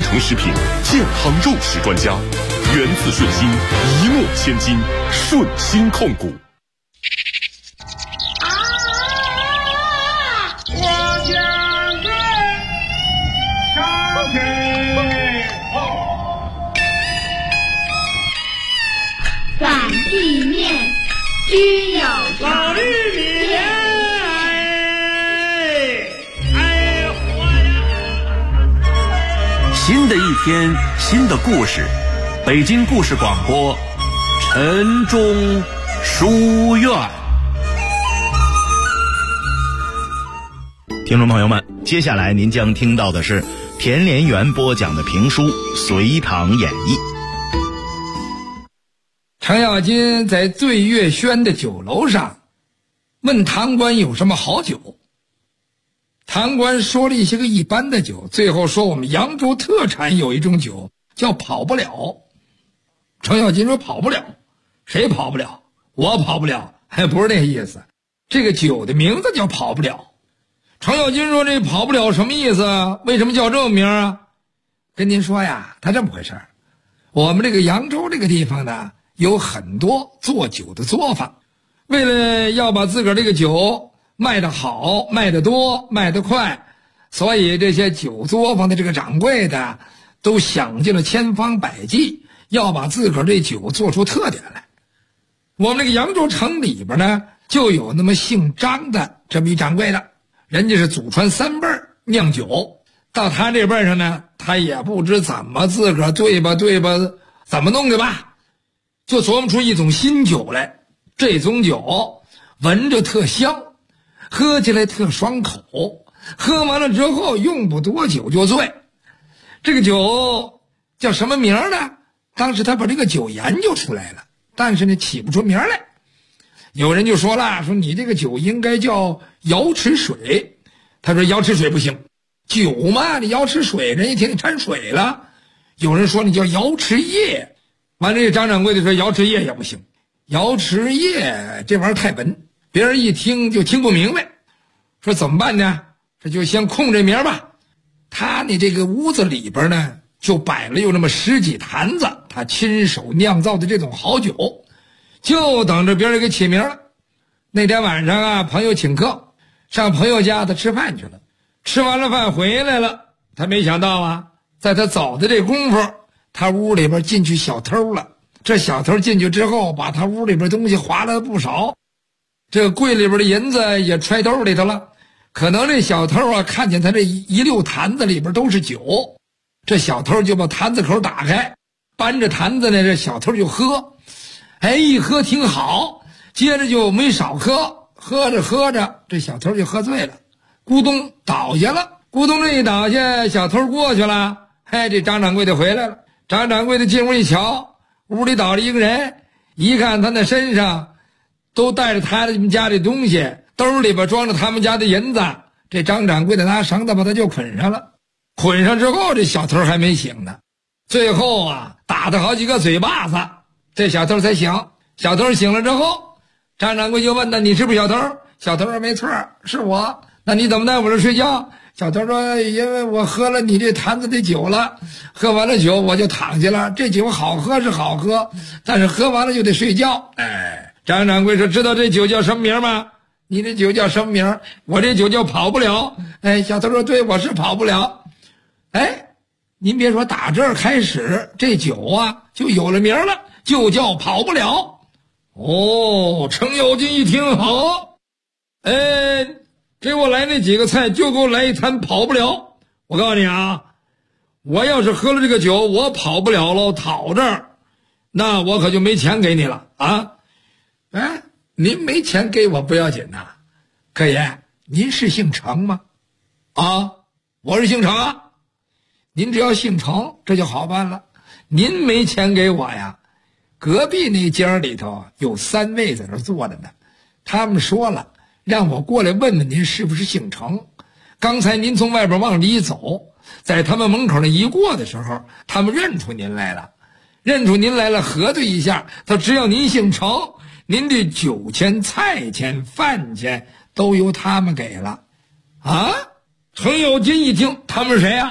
成食品，健康肉食专家，源自顺心，一诺千金，顺心控股。 我将军上阵反地面居有老玉米新的一天，新的故事，北京故事广播，晨钟书院。 听众朋友们，接下来您将听到的是田连元播讲的评书《隋唐演义》。 程咬金在醉月轩的酒楼上问堂官有什么好酒，堂官说了一些个一般的酒，最后说我们扬州特产有一种酒叫跑不了。程咬金说跑不了，谁跑不了？我跑不了，还不是那意思，这个酒的名字叫跑不了。程咬金说这跑不了什么意思啊？为什么叫这个名啊？跟您说呀，他这么回事，我们这个扬州这个地方呢，有很多做酒的作坊，为了要把自个儿这个酒卖得好，卖得多，卖得快，所以这些酒作坊的这个掌柜的都想尽了千方百计，要把自个儿这酒做出特点来。我们这个扬州城里边呢，就有那么姓张的这么一掌柜的，人家是祖传3辈酿酒，到他这辈上呢，他也不知怎么自个儿对吧怎么弄的吧，就琢磨出一种新酒来。这种酒闻着特香，喝起来特爽口，喝完了之后用不多久就醉。这个酒叫什么名呢？当时他把这个酒研究出来了，但是呢起不出名来。有人就说了，说你这个酒应该叫瑶池水。他说瑶池水不行，酒嘛，你瑶池水人一听你掺水了。有人说你叫瑶池液，完了这张掌柜的说瑶池液也不行，瑶池液这玩意儿太文，别人一听就听不明白。说怎么办呢？这就先空这名吧。他那这个屋子里边呢，就摆了有那么10几坛子他亲手酿造的这种好酒，就等着别人给起名了。那天晚上啊，朋友请客，上朋友家他吃饭去了，吃完了饭回来了，他没想到啊，在他走的这功夫，他屋里边进去小偷了。这小偷进去之后，把他屋里边东西划了不少，这个柜里边的银子也揣兜里头了。可能这小偷啊，看见他这一溜坛子里边都是酒，这小偷就把坛子口打开，搬着坛子呢，这小偷就喝。一喝挺好，接着就没少喝，喝着喝着，这小偷就喝醉了，咕咚倒下了。咕咚这一倒下，小偷过去了，这张掌柜的回来了。张掌柜的进屋一瞧，屋里倒了一个人，一看他那身上都带着他们家的东西，兜里边装着他们家的银子。这张掌柜的拿绳子把他就捆上了，捆上之后这小偷还没醒呢，最后啊打他好几个嘴巴子，这小偷才醒。小偷醒了之后，张掌柜就问他，你是不是小偷？小偷说没错，是我。那你怎么在我这睡觉？小偷说因为我喝了你这坛子的酒了，喝完了酒我就躺下了。这酒好喝是好喝，但是喝完了就得睡觉。张掌柜说知道这酒叫什么名吗？你这酒叫什么名？我这酒叫跑不了。小偷说对，我是跑不了。您别说，打这儿开始这酒啊就有了名了，就叫跑不了。程咬金一听好，给我来那几个菜，就给我来一坛跑不了。我告诉你啊，我要是喝了这个酒，我跑不了了，讨这儿，那我可就没钱给你了啊！您没钱给我不要紧呐，客爷，您是姓程吗？我是姓程啊。您只要姓程，这就好办了。您没钱给我呀，隔壁那家里头有3位在那坐着呢，他们说了让我过来问问您是不是姓程。刚才您从外边往里一走，在他们门口那一过的时候，他们认出您来了，核对一下，他只要您姓程，您的酒钱、菜钱、饭钱都由他们给了。程咬金一听，他们谁呀？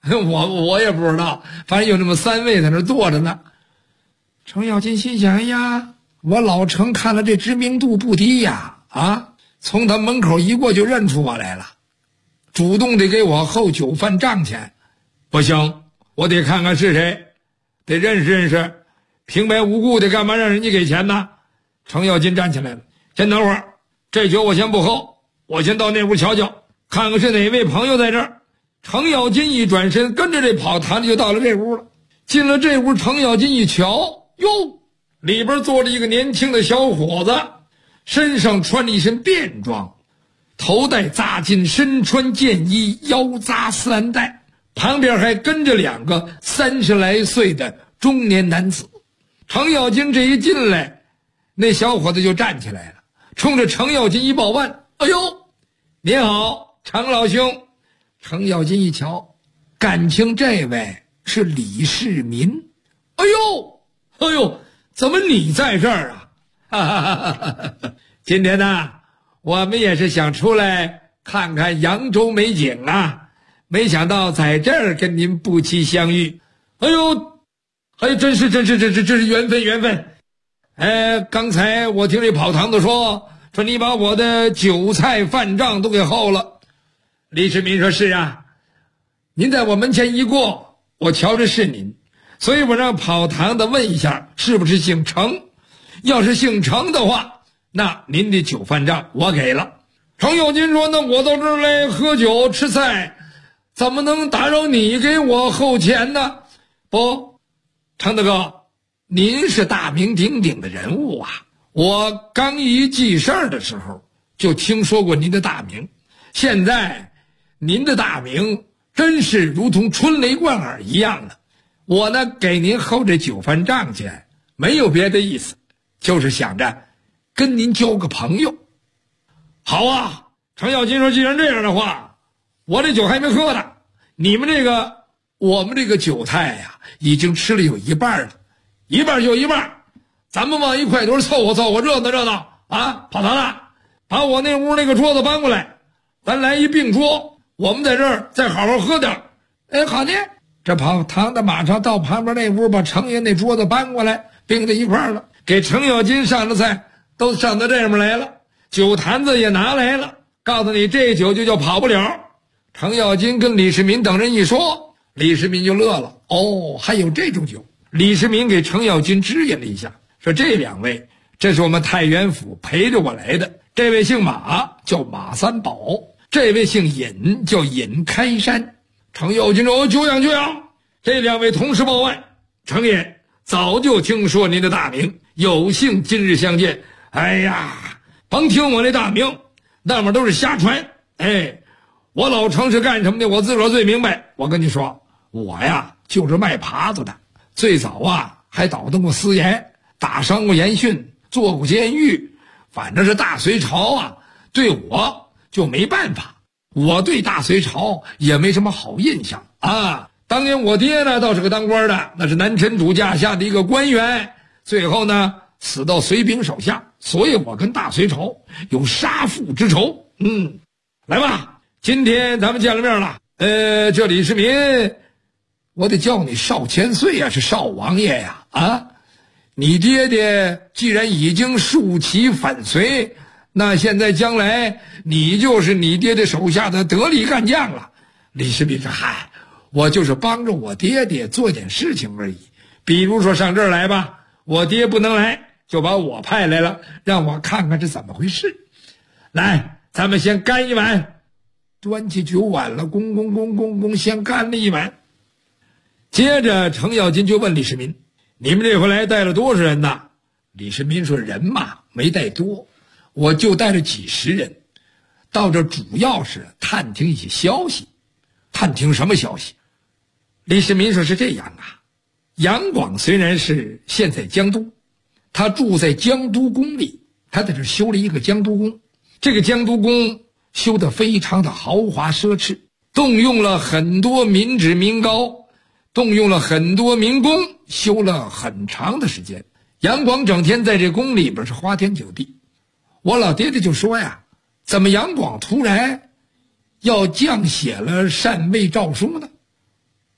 我也不知道，反正有那么3位在那坐着呢。程咬金心想，哎呀，我老程看了这知名度不低呀，从他门口一过就认出我来了，主动得给我后酒饭账钱。不行，我得看看是谁，得认识认识，平白无故的干嘛让人家给钱呢？程咬金站起来了，先等会儿，这酒我先不喝，我先到那屋瞧瞧，看看是哪位朋友在这儿。程咬金一转身，跟着这跑堂就到了这屋了。进了这屋，程咬金一瞧，哟，里边坐着一个年轻的小伙子，身上穿了一身便装，头戴扎巾，身穿箭衣，腰扎丝蓝带，旁边还跟着2个30来岁的中年男子。程咬金这一进来，那小伙子就站起来了，冲着程咬金一抱腕，哎呦，您好，程老兄。程咬金一瞧，感情这位是李世民。哎呦，怎么你在这儿啊？哈哈哈哈，今天呢，我们也是想出来看看扬州美景啊，没想到在这儿跟您不期相遇。哎呦，真是缘分。刚才我听这跑堂的说你把我的酒菜饭账都给后了。李世民说，是啊，您在我门前一过，我瞧着是您，所以我让跑堂的问一下是不是姓程，要是姓程的话，那您的酒饭账我给了。程咬金说，那我到这儿来喝酒吃菜，怎么能打扰你给我后钱呢？不，程大哥，您是大名鼎鼎的人物啊，我刚一记事儿的时候就听说过您的大名，现在您的大名真是如同春雷贯耳一样的。我呢给您后这酒饭账钱没有别的意思，就是想着跟您交个朋友。好啊，程咬金说，既然这样的话，我这酒还没喝呢，我们这个酒菜呀，已经吃了有一半了，一半就一半，咱们往一块堆凑合热闹啊！跑堂的，把我那屋那个桌子搬过来，咱来一并桌，我们在这儿再好好喝点。好的。这跑堂的马上到旁边那屋，把程爷那桌子搬过来，并在一块儿了，给程咬金上的菜都上到这面来了，酒坛子也拿来了，告诉你这酒就叫跑不了。程咬金跟李世民等人一说，李世民就乐了，还有这种酒。李世民给程咬金指引了一下，说这2位，这是我们太原府陪着我来的，这位姓马，叫马三宝，这位姓尹，叫尹开山。程咬金说，久仰。这2位同时报案，程爷早就听说您的大名，有幸今日相见。哎呀，甭听我那大名，那么都是瞎传。我老程是干什么的，我自个儿最明白。我跟你说，我呀就是卖耙子的，最早啊还捣动过私盐，打伤过严训，做过监狱，反正是大隋朝啊对我就没办法，我对大隋朝也没什么好印象啊。当年我爹呢倒是个当官的，那是南陈主驾下的一个官员，最后呢死到隋兵手下，所以我跟大隋朝有杀父之仇。来吧，今天咱们见了面了。这李世民，我得叫你少千岁啊，是少王爷呀。你爹爹既然已经竖旗反隋，那现在将来你就是你爹的手下的得力干将了。李世民说，嗨，我就是帮着我爹爹做点事情而已，比如说上这儿来吧，我爹不能来，就把我派来了，让我看看是怎么回事。来，咱们先干一碗。端起酒碗了，咣，先干了一碗。接着程咬金就问李世民，你们这回来带了多少人呢？李世民说，人嘛没带多，我就带了几十人，到这主要是探听一些消息。探听什么消息？李世民说，是这样啊，杨广虽然是现在江都，他住在江都宫里，他在这修了一个江都宫，这个江都宫修得非常的豪华奢侈，动用了很多民脂民膏，动用了很多民工，修了很长的时间。杨广整天在这宫里边是花天酒地。我老爹爹就说呀，怎么杨广突然要降写了禅位诏书呢？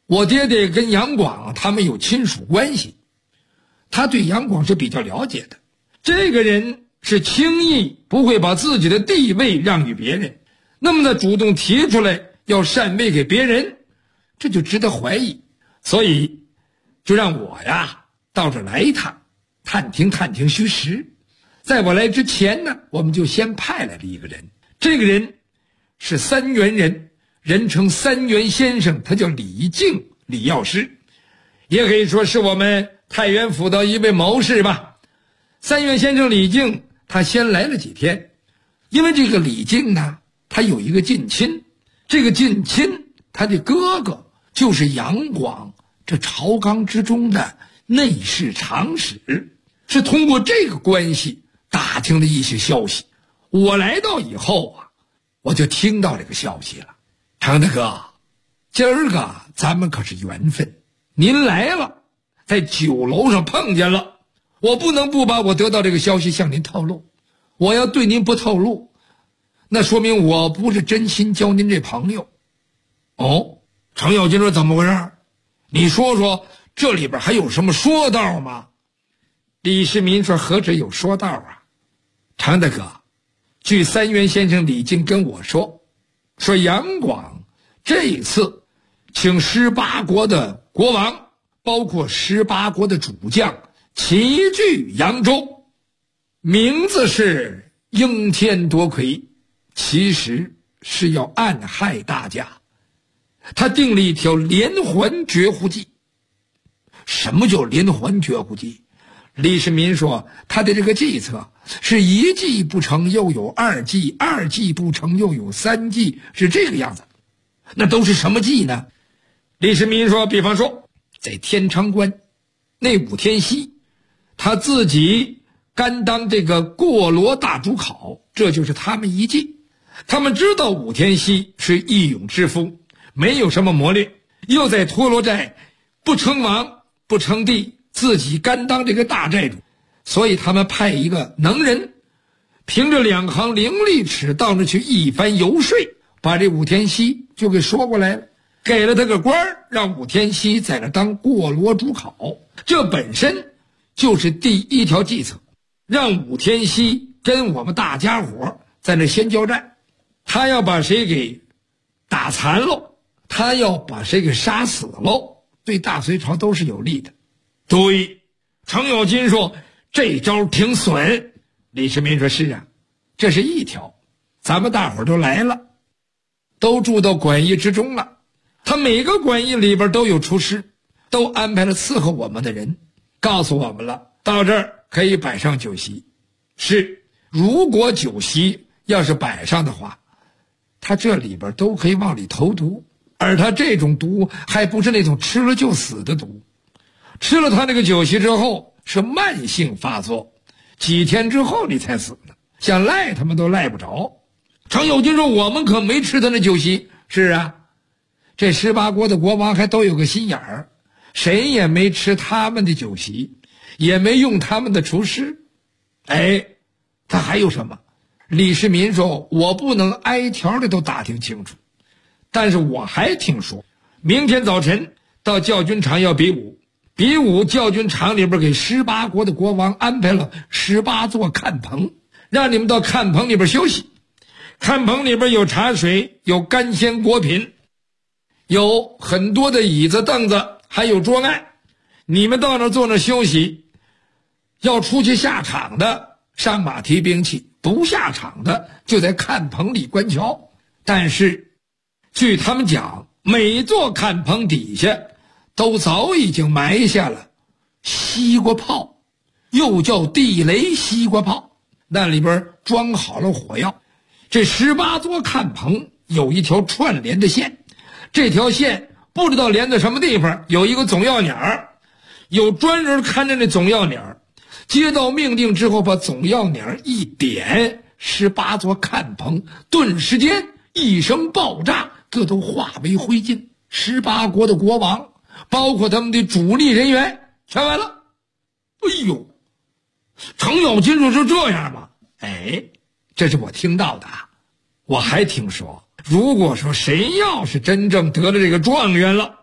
我爹爹跟杨广他们有亲属关系，他对杨广是比较了解的。这个人是轻易不会把自己的地位让与别人，那么呢主动提出来要禅位给别人，这就值得怀疑。所以就让我呀到这来一趟，探听虚实。在我来之前呢，我们就先派来了一个人，这个人是三原人，人称三原先生，他叫李靖，李药师，也可以说是我们太原府的一位谋士吧。三原先生李靖他先来了几天，因为这个李靖呢，他有一个近亲，这个近亲他的哥哥就是杨广这朝纲之中的内侍长史，是通过这个关系打听了一些消息。我来到以后啊，我就听到这个消息了。常大哥，今儿个咱们可是缘分，您来了，在酒楼上碰见了，我不能不把我得到这个消息向您透露。我要对您不透露，那说明我不是真心交您这朋友。哦，程咬金说怎么回事？你说说这里边还有什么说道吗？李世民说何止有说道啊，常大哥，据三原先生李靖跟我说杨广这一次请18国的国王，包括18国的主将齐聚扬州，名字是应天夺魁，其实是要暗害大家。他定了一条连环绝户计。什么叫连环绝户计？李世民说他的这个计策是一计不成又有二计，二计不成又有三计，是这个样子。那都是什么计呢？李世民说，比方说在天昌关，那武天锡他自己甘当这个过罗大主考，这就是他们一计。他们知道武天锡是义勇之夫，没有什么谋略，又在陀罗寨不称王不称帝，自己甘当这个大寨主，所以他们派一个能人凭着2行伶俐齿到那去一番游说，把这武天锡就给说过来了，给了他个官，让武天锡在那当过罗主考。这本身就是第一条计策，让武天锡跟我们大家伙在那先交战，他要把谁给打残喽，他要把谁给杀死喽，对大隋朝都是有利的。对，程咬金说这招挺损。李世民说是啊，这是一条，咱们大伙都来了，都住到馆驿之中了，他每个馆驿里边都有厨师，都安排了伺候我们的人，告诉我们了，到这儿可以摆上酒席。是，如果酒席要是摆上的话，他这里边都可以往里投毒，而他这种毒还不是那种吃了就死的毒，吃了他那个酒席之后是慢性发作，几天之后你才死呢，想赖他们都赖不着。程咬金说我们可没吃他那酒席。是啊，这18国的国王还都有个心眼儿，谁也没吃他们的酒席，也没用他们的厨师。哎，他还有什么？李世民说我不能挨条的都打听清楚，但是我还听说明天早晨到教军场要比武，比武教军场里边给18国的国王安排了18座看棚，让你们到看棚里边休息。看棚里边有茶水，有干鲜果品，有很多的椅子凳子，还有桌案，你们到那坐那休息。要出去下场的上马提兵器，不下场的就在看棚里观瞧。但是据他们讲，每座看棚底下都早已经埋下了西瓜炮，又叫地雷西瓜炮，那里边装好了火药。这18座看棚有一条串联的线，这条线不知道连在什么地方，有一个总要鸟，有专人看着那总要鸟，接到命令之后把总要鸟一点，18座看棚顿时间一声爆炸，各都化为灰烬。18国的国王包括他们的主力人员全完了。哎呦，程咬金说是这样吗？哎，这是我听到的。我还听说，如果说谁要是真正得了这个状元了，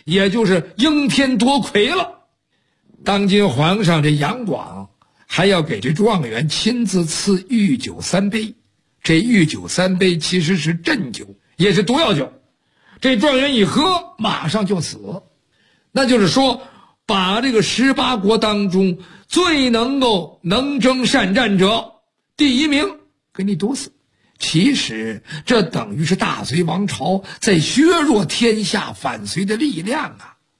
也就是应天夺魁了。当今皇上这杨广还要给这状元亲自赐御酒3杯，这御酒3杯其实是鸩酒，也是毒药酒，这状元一喝马上就死。那就是说把这个18国当中最能够能征善战者第1名给你毒死。其实这等于是大隋王朝在削弱天下反隋的力量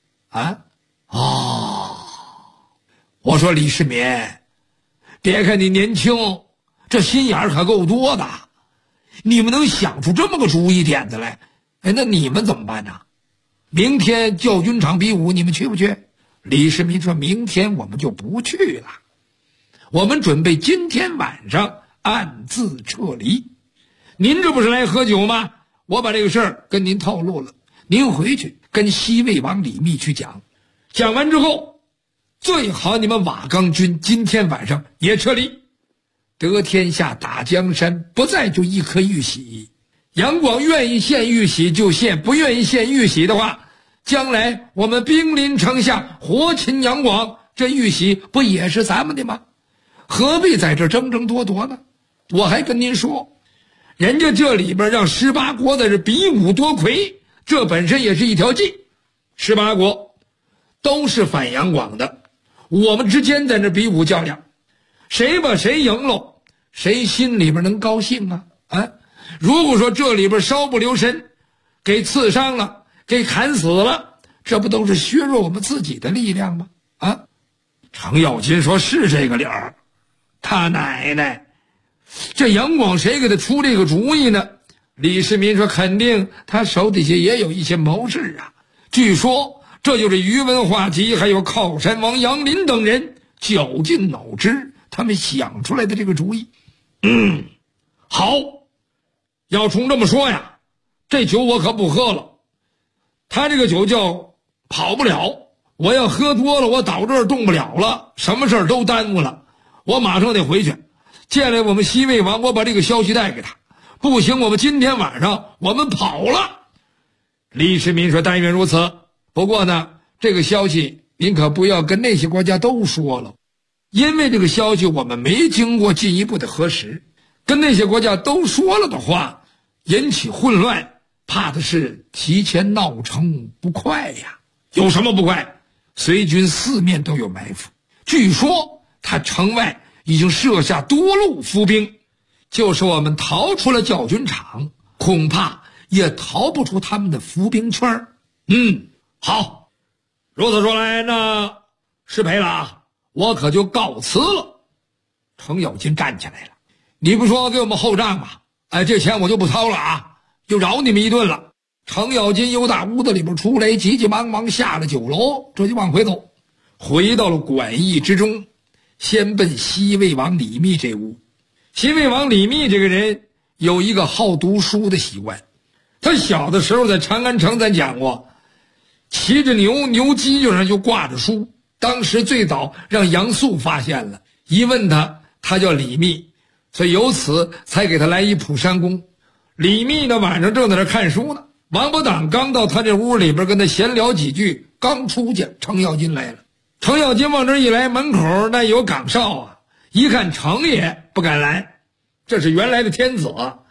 我说李世民，别看你年轻，这心眼儿可够多的，你们能想出这么个主意点子来，那你们怎么办呢？明天教军场比武，你们去不去？李世民说，明天我们就不去了，我们准备今天晚上暗自撤离。您这不是来喝酒吗？我把这个事儿跟您透露了，您回去跟西魏王李密去讲，讲完之后最好你们瓦岗军今天晚上也撤离，得天下打江山，不再就一颗玉玺。杨广愿意献玉玺就献，不愿意献玉玺的话，将来我们兵临城下活擒杨广，这玉玺不也是咱们的吗？何必在这争争夺夺呢？我还跟您说，人家这里边让18国在这比武夺魁，这本身也是一条计。18国都是反杨广的，我们之间在这比武较量，谁把谁赢了，谁心里边能高兴啊？如果说这里边稍不留神给刺伤了，给砍死了，这不都是削弱我们自己的力量吗？程咬金说，是这个理儿。他奶奶，这杨广谁给他出这个主意呢？李世民说，肯定他手底下也有一些谋士啊。据说这就是宇文化及还有靠山王杨林等人绞尽脑汁他们想出来的这个主意。好，要冲这么说呀，这酒我可不喝了。他这个酒叫跑不了，我要喝多了，我倒这儿动不了了，什么事儿都耽误了，我马上得回去见来我们西魏王，我把这个消息带给他。不行，我们今天晚上我们跑了。李世民说，但愿如此，不过呢，这个消息您可不要跟那些国家都说了，因为这个消息我们没经过进一步的核实，跟那些国家都说了的话，引起混乱，怕的是提前闹成不快呀。有什么不快？隋军四面都有埋伏，据说他城外已经设下多路伏兵，就是我们逃出了教军场，恐怕也逃不出他们的伏兵圈。好，如此说来，那失陪了，我可就告辞了。程咬金站起来了，你不说给我们后账吗？这钱我就不掏了就饶你们一顿了。程咬金由大屋子里边出来，急急忙忙下了酒楼，这就往回走，回到了馆驿之中，先奔西魏王李密这屋。西魏王李密这个人有一个好读书的习惯，他小的时候在长安城咱讲过，骑着牛犄角上就挂着书，当时最早让杨素发现了，一问他叫李密，所以由此才给他来一普山宫。李密呢晚上正在那看书呢，王伯党刚到他这屋里边跟他闲聊几句，刚出去程咬金来了。程咬金往这一来，门口那有岗哨一看程爷不敢来，这是原来的天子